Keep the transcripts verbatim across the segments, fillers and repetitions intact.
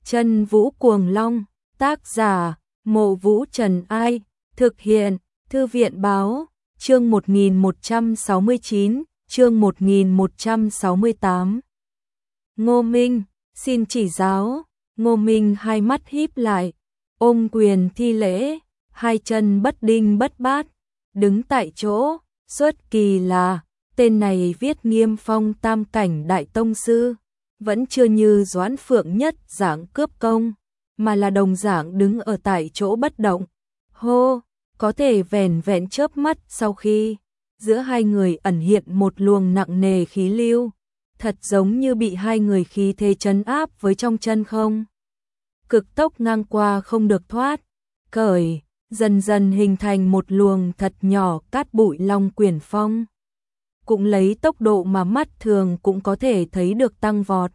Chân Vũ Cuồng Long, tác giả, Mộ Vũ Trần Ai, thực hiện, Thư viện báo, chương một nghìn một trăm sáu mươi chín, chương một nghìn một trăm sáu mươi tám. Ngô Minh, xin chỉ giáo. Ngô Minh hai mắt híp lại, ôm quyền thi lễ, hai chân bất đinh bất bát, đứng tại chỗ. Xuất kỳ là, tên này viết Nghiêm Phong tam cảnh đại tông sư, vẫn chưa như Doãn Phượng Nhất dạng cướp công, mà là đồng dạng đứng ở tại chỗ bất động. Hô, có thể vẻn vẹn chớp mắt sau khi giữa hai người ẩn hiện một luồng nặng nề khí lưu, thật giống như bị hai người khí thế trấn áp với trong chân không. Cực tốc ngang qua không được thoát, cởi, dần dần hình thành một luồng thật nhỏ cát bụi long quyển phong. Cũng lấy tốc độ mà mắt thường cũng có thể thấy được tăng vọt.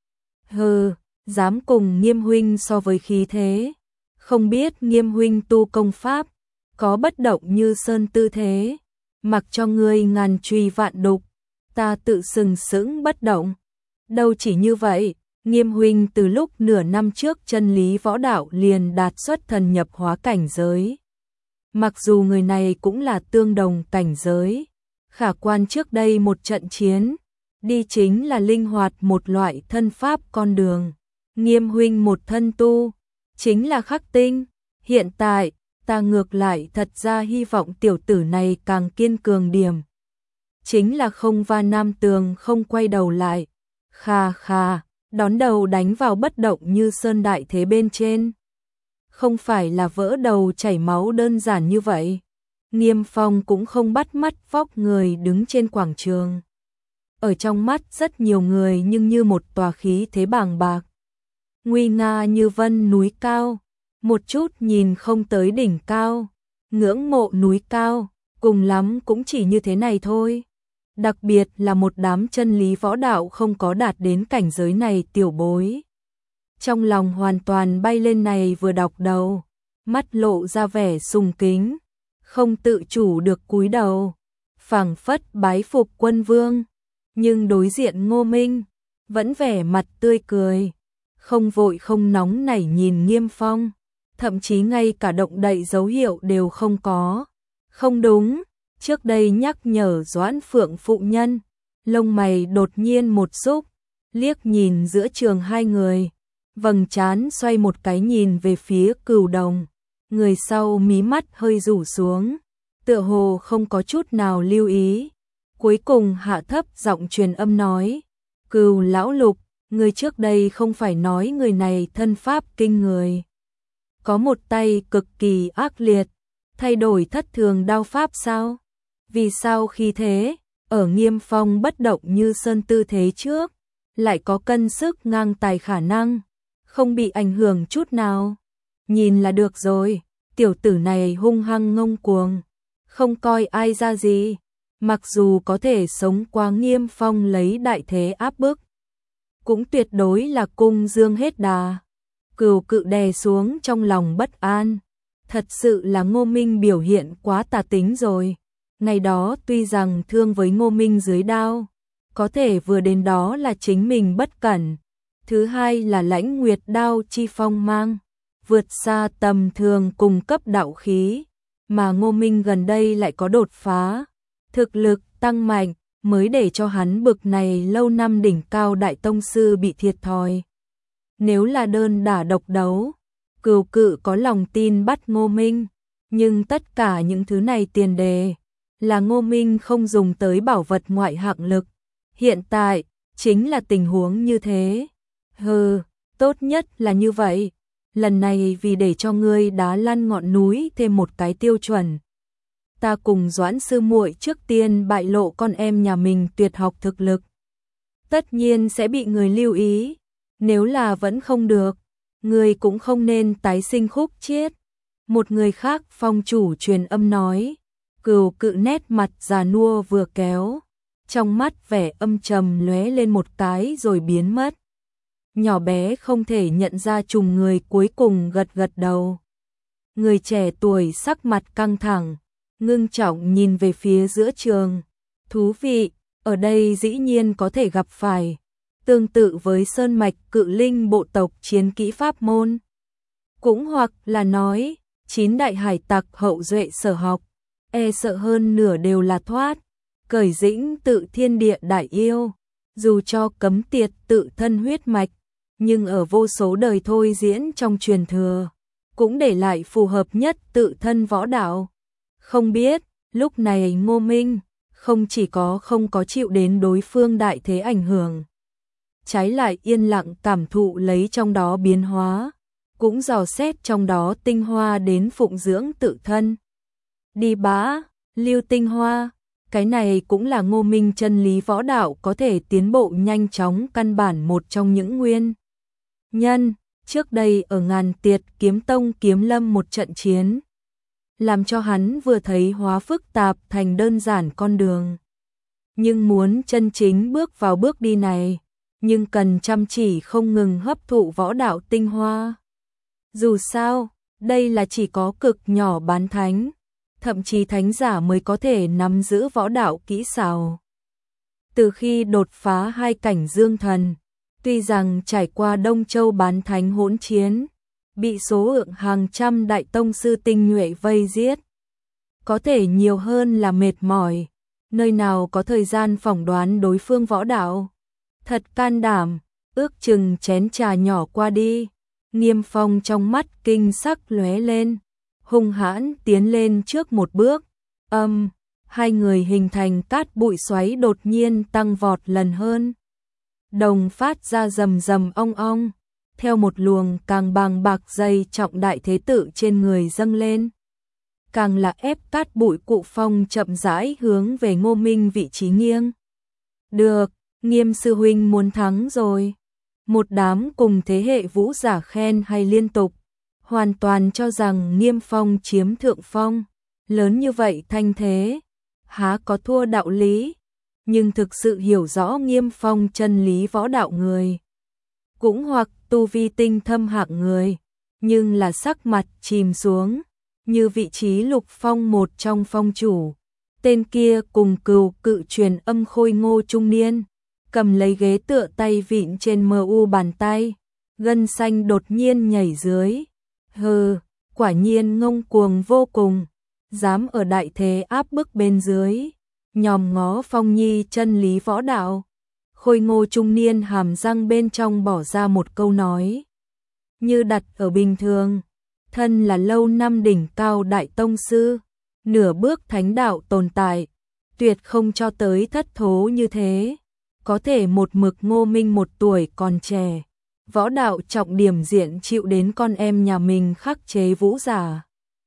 Hừ, dám cùng Nghiêm huynh so với khí thế, không biết Nghiêm huynh tu công pháp, có bất động như sơn tư thế, mặc cho ngươi ngàn truy vạn đục, ta tự sừng sững bất động. Đâu chỉ như vậy, Nghiêm huynh từ lúc nửa năm trước chân lý võ đạo liền đạt xuất thần nhập hóa cảnh giới. Mặc dù người này cũng là tương đồng cảnh giới, khả quan trước đây một trận chiến, đi chính là linh hoạt một loại thân pháp con đường. Nghiêm huynh một thân tu, chính là khắc tinh. Hiện tại, ta ngược lại thật ra hy vọng tiểu tử này càng kiên cường điểm. Chính là không va nam tường không quay đầu lại. Kha kha, đón đầu đánh vào bất động như sơn đại thế bên trên. Không phải là vỡ đầu chảy máu đơn giản như vậy. Nghiêm Phong cũng không bắt mắt vóc người đứng trên quảng trường. Ở trong mắt rất nhiều người nhưng như một tòa khí thế bàng bạc. Nguy nga như vân núi cao, một chút nhìn không tới đỉnh cao, ngưỡng mộ núi cao, cùng lắm cũng chỉ như thế này thôi. Đặc biệt là một đám chân lý võ đạo không có đạt đến cảnh giới này tiểu bối. Trong lòng hoàn toàn bay lên này vừa đọc đầu, mắt lộ ra vẻ sùng kính, không tự chủ được cúi đầu, phảng phất bái phục quân vương. Nhưng đối diện Ngô Minh, vẫn vẻ mặt tươi cười, không vội không nóng nảy nhìn Nghiêm Phong, thậm chí ngay cả động đậy dấu hiệu đều không có. Không đúng, trước đây nhắc nhở Doãn Phượng phụ nhân, lông mày đột nhiên một xúc, liếc nhìn giữa trường hai người, vầng trán xoay một cái nhìn về phía Cửu Đồng, người sau mí mắt hơi rủ xuống, tựa hồ không có chút nào lưu ý. Cuối cùng hạ thấp giọng truyền âm nói, Cửu lão lục, người trước đây không phải nói người này thân pháp kinh người. Có một tay cực kỳ ác liệt, thay đổi thất thường đao pháp sao? Vì sao khi thế, ở Nghiêm Phong bất động như sơn tư thế trước, lại có cân sức ngang tài khả năng, không bị ảnh hưởng chút nào? Nhìn là được rồi, tiểu tử này hung hăng ngông cuồng, không coi ai ra gì. Mặc dù có thể sống qua Nghiêm Phong lấy đại thế áp bức, cũng tuyệt đối là cung dương hết đà. Cửu Cự đè xuống trong lòng bất an. Thật sự là Ngô Minh biểu hiện quá tà tính rồi. Ngày đó tuy rằng thương với Ngô Minh dưới đao, có thể vừa đến đó là chính mình bất cẩn. Thứ hai là lãnh nguyệt đao chi phong mang, vượt xa tầm thường cùng cấp đạo khí. Mà Ngô Minh gần đây lại có đột phá, thực lực tăng mạnh, mới để cho hắn bực này lâu năm đỉnh cao đại tông sư bị thiệt thòi. Nếu là đơn đả độc đấu, Cửu Cự có lòng tin bắt Ngô Minh, nhưng tất cả những thứ này tiền đề là Ngô Minh không dùng tới bảo vật ngoại hạng lực. Hiện tại, chính là tình huống như thế. Hừ, tốt nhất là như vậy. Lần này vì để cho ngươi đá lăn ngọn núi thêm một cái tiêu chuẩn. Ta cùng Doãn sư muội trước tiên bại lộ con em nhà mình tuyệt học thực lực. Tất nhiên sẽ bị người lưu ý. Nếu là vẫn không được, người cũng không nên tái sinh khúc chiết. Một người khác phong chủ truyền âm nói. Cửu Cự nét mặt già nua vừa kéo, trong mắt vẻ âm trầm lóe lên một cái rồi biến mất. Nhỏ bé không thể nhận ra trùng người cuối cùng gật gật đầu. Người trẻ tuổi sắc mặt căng thẳng, ngưng trọng nhìn về phía giữa trường. Thú vị, ở đây dĩ nhiên có thể gặp phải tương tự với sơn mạch cự linh bộ tộc chiến kỹ pháp môn. Cũng hoặc là nói, chín đại hải tặc hậu duệ sở học, e sợ hơn nửa đều là thoát, cởi dĩnh tự thiên địa đại yêu, dù cho cấm tiệt tự thân huyết mạch, nhưng ở vô số đời thôi diễn trong truyền thừa, cũng để lại phù hợp nhất tự thân võ đạo. Không biết, lúc này Ngô Minh, không chỉ có không có chịu đến đối phương đại thế ảnh hưởng, trái lại yên lặng cảm thụ lấy trong đó biến hóa, cũng dò xét trong đó tinh hoa đến phụng dưỡng tự thân. Đi bá, lưu tinh hoa, cái này cũng là Ngô Minh chân lý võ đạo có thể tiến bộ nhanh chóng căn bản một trong những nguyên nhân. Trước đây ở Ngàn Tiệt Kiếm Tông Kiếm Lâm một trận chiến, làm cho hắn vừa thấy hóa phức tạp thành đơn giản con đường. Nhưng muốn chân chính bước vào bước đi này, nhưng cần chăm chỉ không ngừng hấp thụ võ đạo tinh hoa. Dù sao, đây là chỉ có cực nhỏ bán thánh, thậm chí thánh giả mới có thể nắm giữ võ đạo kỹ xảo. Từ khi đột phá hai cảnh dương thần, tuy rằng trải qua Đông Châu bán thánh hỗn chiến, bị số lượng hàng trăm đại tông sư tinh nhuệ vây giết, có thể nhiều hơn là mệt mỏi, nơi nào có thời gian phỏng đoán đối phương võ đạo. Thật can đảm, ước chừng chén trà nhỏ qua đi, Nghiêm Phong trong mắt kinh sắc lóe lên, hung hãn tiến lên trước một bước, âm, hai người hình thành cát bụi xoáy đột nhiên tăng vọt lần hơn. Đồng phát ra rầm rầm ong ong, theo một luồng càng bàng bạc dày trọng đại thế tự trên người dâng lên. Càng là ép cát bụi cụ phong chậm rãi hướng về Ngô Minh vị trí nghiêng. Được, Nghiêm sư huynh muốn thắng rồi. Một đám cùng thế hệ vũ giả khen hay liên tục, hoàn toàn cho rằng Nghiêm Phong chiếm thượng phong. Lớn như vậy thanh thế, há có thua đạo lý. Nhưng thực sự hiểu rõ Nghiêm Phong chân lý võ đạo người, cũng hoặc tu vi tinh thâm hạng người, nhưng là sắc mặt chìm xuống, như vị trí Lục Phong một trong phong chủ. Tên kia cùng cừu cự truyền âm khôi ngô trung niên, cầm lấy ghế tựa tay vịn trên mờ u bàn tay, gân xanh đột nhiên nhảy dưới. Hừ, quả nhiên ngông cuồng vô cùng, dám ở đại thế áp bức bên dưới, nhòm ngó Phong Nhi chân lý võ đạo. Khôi ngô trung niên hàm răng bên trong bỏ ra một câu nói, như đặt ở bình thường, thân là lâu năm đỉnh cao đại tông sư, nửa bước thánh đạo tồn tại, tuyệt không cho tới thất thố như thế. Có thể một mực Ngô Minh một tuổi còn trẻ, võ đạo trọng điểm diện chịu đến con em nhà mình khắc chế vũ giả.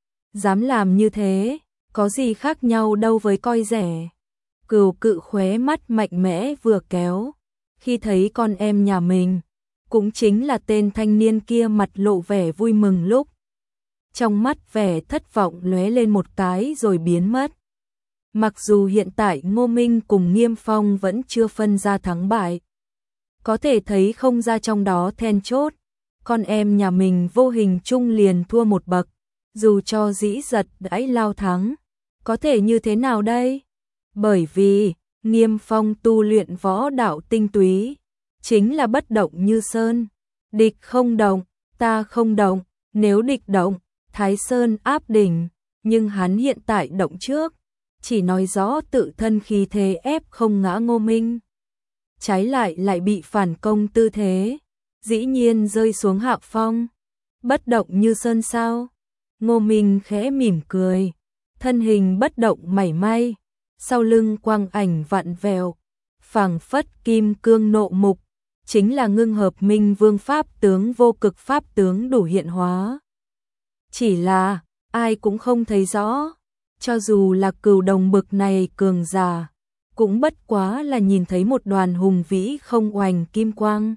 Dám làm như thế, có gì khác nhau đâu với coi rẻ. Cừu cự khóe mắt mạnh mẽ vừa kéo, khi thấy con em nhà mình, cũng chính là tên thanh niên kia mặt lộ vẻ vui mừng lúc. Trong mắt vẻ thất vọng lóe lên một cái rồi biến mất. Mặc dù hiện tại Ngô Minh cùng Nghiêm Phong vẫn chưa phân ra thắng bại, có thể thấy không ra trong đó then chốt, con em nhà mình vô hình chung liền thua một bậc, dù cho dĩ giật đãi lao thắng, có thể như thế nào đây? Bởi vì, Nghiêm Phong tu luyện võ đạo tinh túy, chính là bất động như sơn, địch không động, ta không động, nếu địch động, Thái Sơn áp đỉnh, nhưng hắn hiện tại động trước, chỉ nói rõ tự thân khí thế ép không ngã Ngô Minh. Trái lại lại bị phản công tư thế, dĩ nhiên rơi xuống hạ phong, bất động như sơn sao. Ngô Minh khẽ mỉm cười, thân hình bất động mảy may, sau lưng quang ảnh vặn vẹo, phảng phất kim cương nộ mục, chính là ngưng hợp minh vương pháp tướng vô cực pháp tướng đủ hiện hóa. Chỉ là, ai cũng không thấy rõ, cho dù là cừu đồng bực này cường giả, cũng bất quá là nhìn thấy một đoàn hùng vĩ không oành kim quang.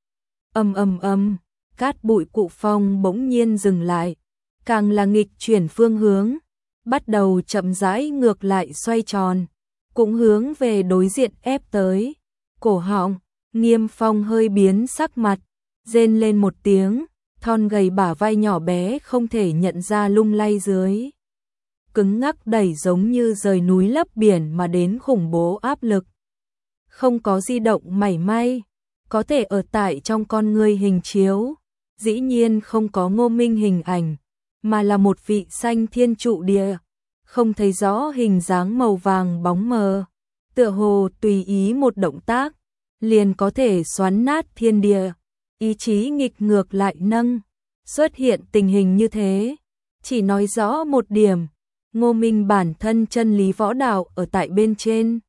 Ầm ầm ầm, cát bụi cụ phong bỗng nhiên dừng lại, càng là nghịch chuyển phương hướng, bắt đầu chậm rãi ngược lại xoay tròn, cũng hướng về đối diện ép tới. Cổ họng, Nghiêm Phong hơi biến sắc mặt, rên lên một tiếng, thon gầy bả vai nhỏ bé không thể nhận ra lung lay dưới. Cứng ngắc đẩy giống như rời núi lấp biển mà đến khủng bố áp lực. Không có di động mảy may, có thể ở tại trong con ngươi hình chiếu, dĩ nhiên không có Ngô Minh hình ảnh, mà là một vị xanh thiên trụ địa, không thấy rõ hình dáng màu vàng bóng mờ, tựa hồ tùy ý một động tác, liền có thể xoắn nát thiên địa, ý chí nghịch ngược lại nâng, xuất hiện tình hình như thế, chỉ nói rõ một điểm, Ngô Minh bản thân chân lý võ đạo ở tại bên trên.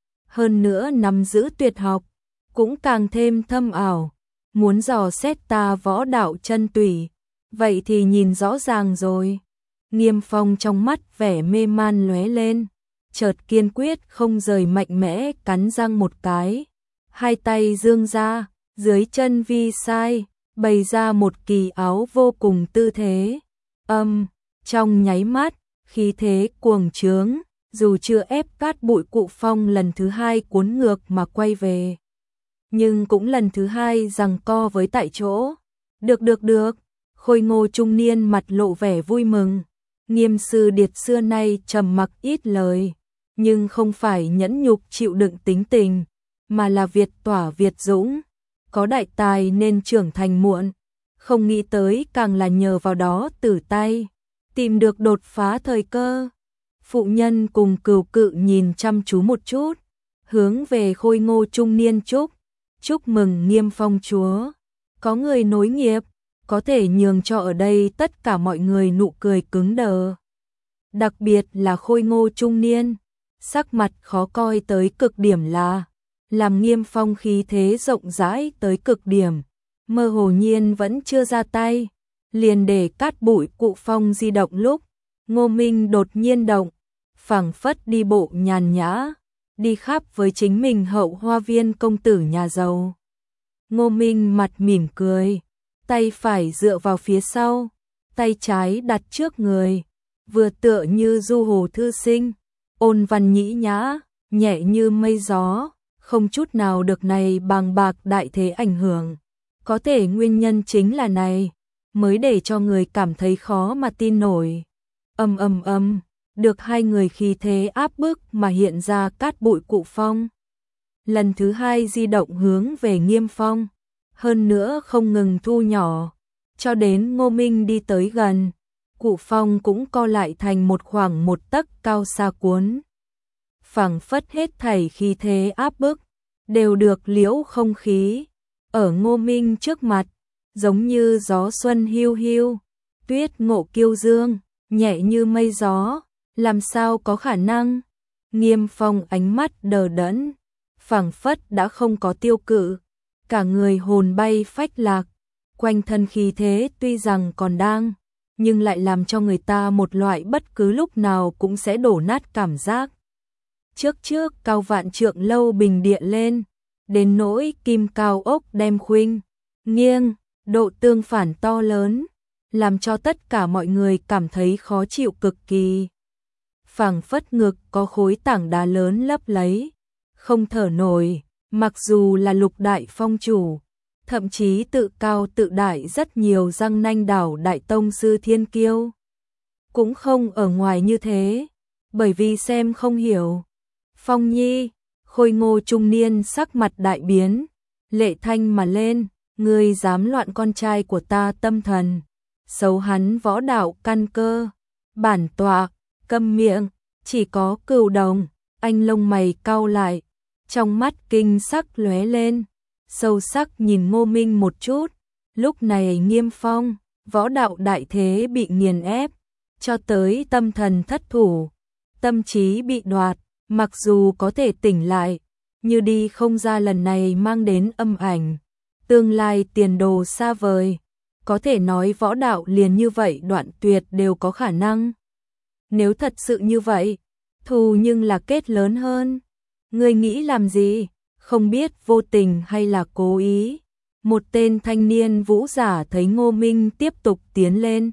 Hơn nữa nắm giữ tuyệt học, cũng càng thêm thâm ảo, muốn dò xét ta võ đạo chân tủy, vậy thì nhìn rõ ràng rồi. Nghiêm Phong trong mắt vẻ mê man lóe lên, chợt kiên quyết không rời mạnh mẽ cắn răng một cái, hai tay dương ra, dưới chân vi sai, bày ra một kỳ áo vô cùng tư thế. Âm, trong nháy mắt, khí thế cuồng trướng, dù chưa ép cát bụi Cụ Phong lần thứ hai cuốn ngược mà quay về, nhưng cũng lần thứ hai giằng co với tại chỗ. Được được được, Khôi Ngô trung niên mặt lộ vẻ vui mừng. Nghiêm Sư Điệt xưa nay trầm mặc ít lời, nhưng không phải nhẫn nhục chịu đựng tính tình, mà là Việt tỏa Việt dũng, có đại tài nên trưởng thành muộn, không nghĩ tới càng là nhờ vào đó tử tay, tìm được đột phá thời cơ. Phụ nhân cùng Cừu Cự nhìn chăm chú một chút, hướng về Khôi Ngô trung niên chúc, chúc mừng Nghiêm Phong chúa, có người nối nghiệp, có thể nhường cho ở đây tất cả mọi người nụ cười cứng đờ. Đặc biệt là Khôi Ngô trung niên, sắc mặt khó coi tới cực điểm là, làm Nghiêm Phong khí thế rộng rãi tới cực điểm, mơ hồ nhiên vẫn chưa ra tay, liền để cát bụi Cụ Phong di động lúc, Ngô Minh đột nhiên động, phảng phất đi bộ nhàn nhã, đi khắp với chính mình hậu hoa viên công tử nhà giàu. Ngô Minh mặt mỉm cười, tay phải dựa vào phía sau, tay trái đặt trước người, vừa tựa như du hồ thư sinh, ôn văn nhĩ nhã, nhẹ như mây gió, không chút nào được này bàng bạc đại thế ảnh hưởng. Có thể nguyên nhân chính là này, mới để cho người cảm thấy khó mà tin nổi. Âm âm âm, được hai người khí thế áp bức mà hiện ra cát bụi Cụ Phong. Lần thứ hai di động hướng về Nghiêm Phong, hơn nữa không ngừng thu nhỏ, cho đến Ngô Minh đi tới gần, Cụ Phong cũng co lại thành một khoảng một tấc cao xa cuốn. Phảng phất hết thảy khí thế áp bức, đều được liễu không khí, ở Ngô Minh trước mặt, giống như gió xuân hiu hiu, tuyết ngộ kiêu dương, nhẹ như mây gió, làm sao có khả năng. Nghiêm Phong ánh mắt đờ đẫn, phảng phất đã không có tiêu cự, cả người hồn bay phách lạc, quanh thân khí thế tuy rằng còn đang, nhưng lại làm cho người ta một loại bất cứ lúc nào cũng sẽ đổ nát cảm giác. Trước trước cao vạn trượng lâu bình địa lên, đến nỗi kim cao ốc đem khuynh, nghiêng, độ tương phản to lớn, làm cho tất cả mọi người cảm thấy khó chịu cực kỳ. Phảng phất ngực có khối tảng đá lớn lấp lấy, không thở nổi, mặc dù là lục đại phong chủ, thậm chí tự cao tự đại rất nhiều răng nanh đảo đại tông sư thiên kiêu. Cũng không ở ngoài như thế, bởi vì xem không hiểu. Phong Nhi, Khôi Ngô trung niên sắc mặt đại biến, lệ thanh mà lên, ngươi dám loạn con trai của ta tâm thần, xấu hắn võ đạo căn cơ, bản tọa, câm miệng, chỉ có Cừu Đồng, anh lông mày cau lại, trong mắt kinh sắc lóe lên, sâu sắc nhìn Ngô Minh một chút, lúc này Nghiêm Phong, võ đạo đại thế bị nghiền ép, cho tới tâm thần thất thủ, tâm trí bị đoạt, mặc dù có thể tỉnh lại, như đi không ra lần này mang đến âm ảnh, tương lai tiền đồ xa vời, có thể nói võ đạo liền như vậy đoạn tuyệt đều có khả năng. Nếu thật sự như vậy, thù nhưng là kết lớn hơn. Ngươi nghĩ làm gì? Không biết vô tình hay là cố ý. Một tên thanh niên vũ giả thấy Ngô Minh tiếp tục tiến lên,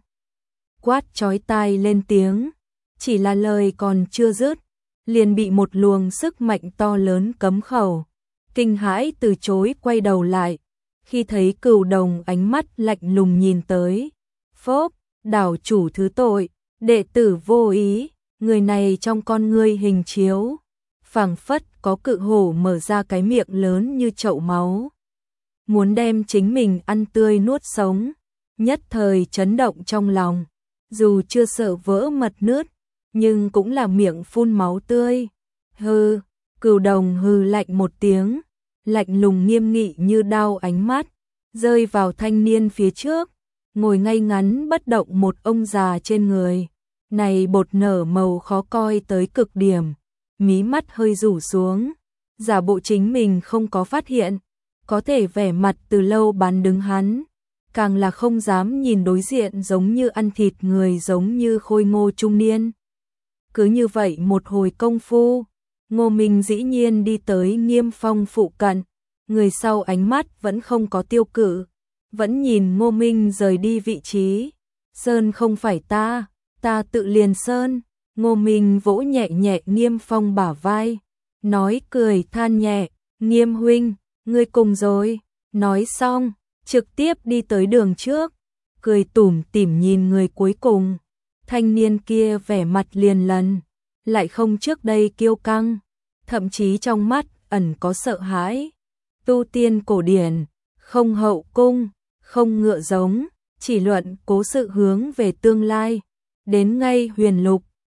quát chói tai lên tiếng, chỉ là lời còn chưa dứt, liền bị một luồng sức mạnh to lớn cấm khẩu. Kinh hãi từ chối quay đầu lại, khi thấy Cừu Đồng ánh mắt lạnh lùng nhìn tới. Phốp, đảo chủ thứ tội, đệ tử vô ý, người này trong con ngươi hình chiếu, phảng phất có cự hổ mở ra cái miệng lớn như chậu máu. muốn đem chính mình ăn tươi nuốt sống, nhất thời chấn động trong lòng, dù chưa sợ vỡ mật nứt, nhưng cũng là miệng phun máu tươi. Hừ, Cửu Đồng hừ lạnh một tiếng, lạnh lùng nghiêm nghị như đao ánh mắt, rơi vào thanh niên phía trước, ngồi ngay ngắn bất động một ông già trên người. Này bột nở màu khó coi tới cực điểm, mí mắt hơi rủ xuống, giả bộ chính mình không có phát hiện, có thể vẻ mặt từ lâu bán đứng hắn, càng là không dám nhìn đối diện giống như ăn thịt người giống như khôi ngô trung niên. Cứ như vậy một hồi công phu, Ngô Minh dĩ nhiên đi tới Nghiêm Phong phụ cận, người sau ánh mắt vẫn không có tiêu cự, vẫn nhìn Ngô Minh rời đi vị trí. Sơn không phải ta, ta tự liền sơn. Ngô Minh vỗ nhẹ nhẹ Nghiêm Phong bả vai, nói cười than nhẹ, Nghiêm huynh, ngươi cùng rồi. Nói xong, trực tiếp đi tới đường trước, cười tủm tỉm nhìn người cuối cùng. Thanh niên kia vẻ mặt liền lần, lại không trước đây kiêu căng, thậm chí trong mắt ẩn có sợ hãi. Tu tiên cổ điển, không hậu cung, không ngựa giống, chỉ luận cố sự hướng về tương lai. Đến ngay huyền lục,